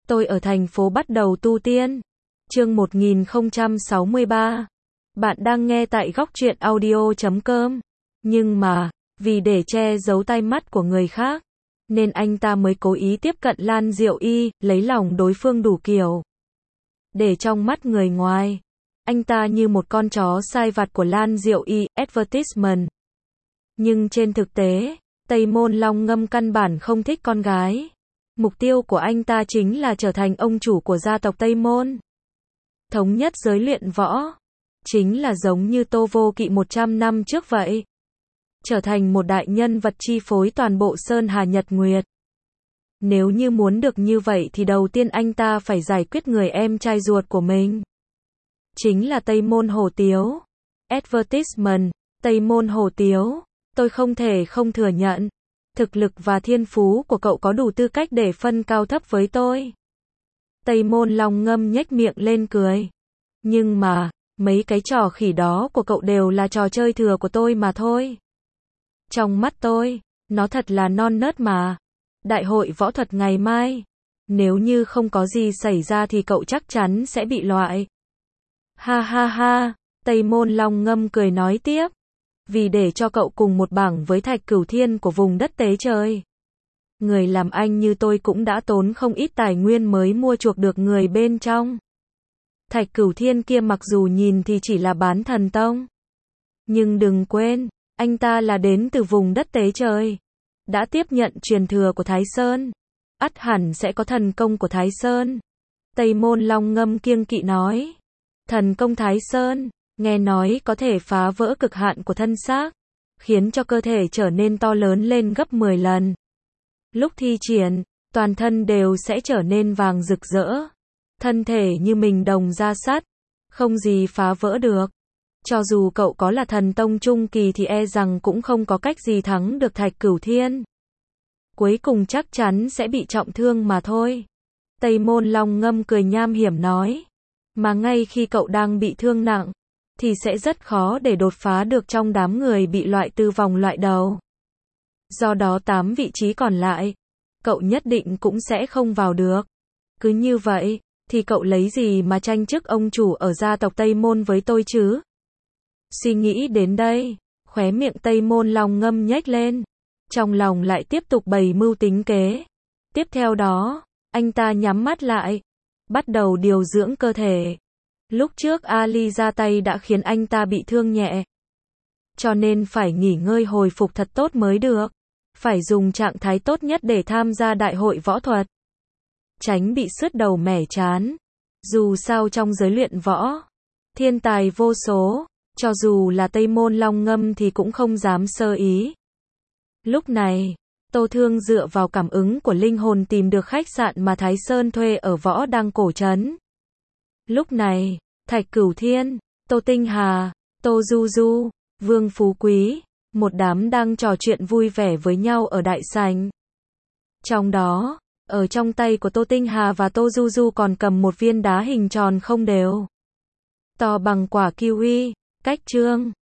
Tôi ở thành phố bắt đầu tu tiên. Chương 1063. Bạn đang nghe tại góc truyện audio.com. Nhưng mà, vì để che giấu tai mắt của người khác, nên anh ta mới cố ý tiếp cận Lan Diệu Y, lấy lòng đối phương đủ kiểu. Để trong mắt người ngoài, anh ta như một con chó sai vặt của Lan Diệu Y, advertisement. Nhưng trên thực tế, Tây Môn Long Ngâm căn bản không thích con gái. Mục tiêu của anh ta chính là trở thành ông chủ của gia tộc Tây Môn. Thống nhất giới luyện võ. Chính là giống như Tô Vô Kỵ 100 năm trước vậy. Trở thành một đại nhân vật chi phối toàn bộ Sơn Hà Nhật Nguyệt. Nếu như muốn được như vậy thì đầu tiên anh ta phải giải quyết người em trai ruột của mình. Chính là Tây Môn Hổ Tiếu. Advertisement, Tây Môn Hổ Tiếu. Tôi không thể không thừa nhận. Thực lực và thiên phú của cậu có đủ tư cách để phân cao thấp với tôi. Tây Môn Long Ngâm nhếch miệng lên cười. Nhưng mà, mấy cái trò khỉ đó của cậu đều là trò chơi thừa của tôi mà thôi. Trong mắt tôi, nó thật là non nớt mà. Đại hội võ thuật ngày mai, nếu như không có gì xảy ra thì cậu chắc chắn sẽ bị loại. Ha ha ha, Tây Môn Long Ngâm cười nói tiếp. Vì để cho cậu cùng một bảng với Thạch Cửu Thiên của vùng đất Tế Trời. Người làm anh như tôi cũng đã tốn không ít tài nguyên mới mua chuộc được người bên trong. Thạch Cửu Thiên kia mặc dù nhìn thì chỉ là bán thần tông. Nhưng đừng quên, anh ta là đến từ vùng đất Tế Trời. Đã tiếp nhận truyền thừa của Thái Sơn. Ắt hẳn sẽ có thần công của Thái Sơn. Tây Môn Long Ngâm kiêng kỵ nói. Thần công Thái Sơn, nghe nói có thể phá vỡ cực hạn của thân xác, khiến cho cơ thể trở nên to lớn lên gấp 10 lần. Lúc thi triển, toàn thân đều sẽ trở nên vàng rực rỡ. Thân thể như mình đồng da sắt, không gì phá vỡ được. Cho dù cậu có là thần tông trung kỳ thì e rằng cũng không có cách gì thắng được Thạch Cửu Thiên. Cuối cùng chắc chắn sẽ bị trọng thương mà thôi. Tây Môn Long Ngâm cười nham hiểm nói. Mà ngay khi cậu đang bị thương nặng, thì sẽ rất khó để đột phá được trong đám người bị loại từ vòng loại đầu. Do đó 8 vị trí còn lại, cậu nhất định cũng sẽ không vào được. Cứ như vậy, thì cậu lấy gì mà tranh chức ông chủ ở gia tộc Tây Môn với tôi chứ? Suy nghĩ đến đây, khóe miệng Tây Môn Long Ngâm nhếch lên. Trong lòng lại tiếp tục bày mưu tính kế. Tiếp theo đó, anh ta nhắm mắt lại, bắt đầu điều dưỡng cơ thể. Lúc trước Ali ra tay đã khiến anh ta bị thương nhẹ. Cho nên phải nghỉ ngơi hồi phục thật tốt mới được. Phải dùng trạng thái tốt nhất để tham gia đại hội võ thuật. Tránh bị sứt đầu mẻ trán. Dù sao trong giới luyện võ, thiên tài vô số, cho dù là Tây Môn Long Ngâm thì cũng không dám sơ ý. Lúc này, Tô Thương dựa vào cảm ứng của linh hồn tìm được khách sạn mà Thái Sơn thuê ở Võ Đăng Cổ Trấn. Lúc này, Thạch Cửu Thiên, Tô Tinh Hà, Tô Du Du, Vương Phú Quý, một đám đang trò chuyện vui vẻ với nhau ở đại sảnh. Trong đó, ở trong tay của Tô Tinh Hà và Tô Du Du còn cầm một viên đá hình tròn không đều. To bằng quả kiwi, cách trương.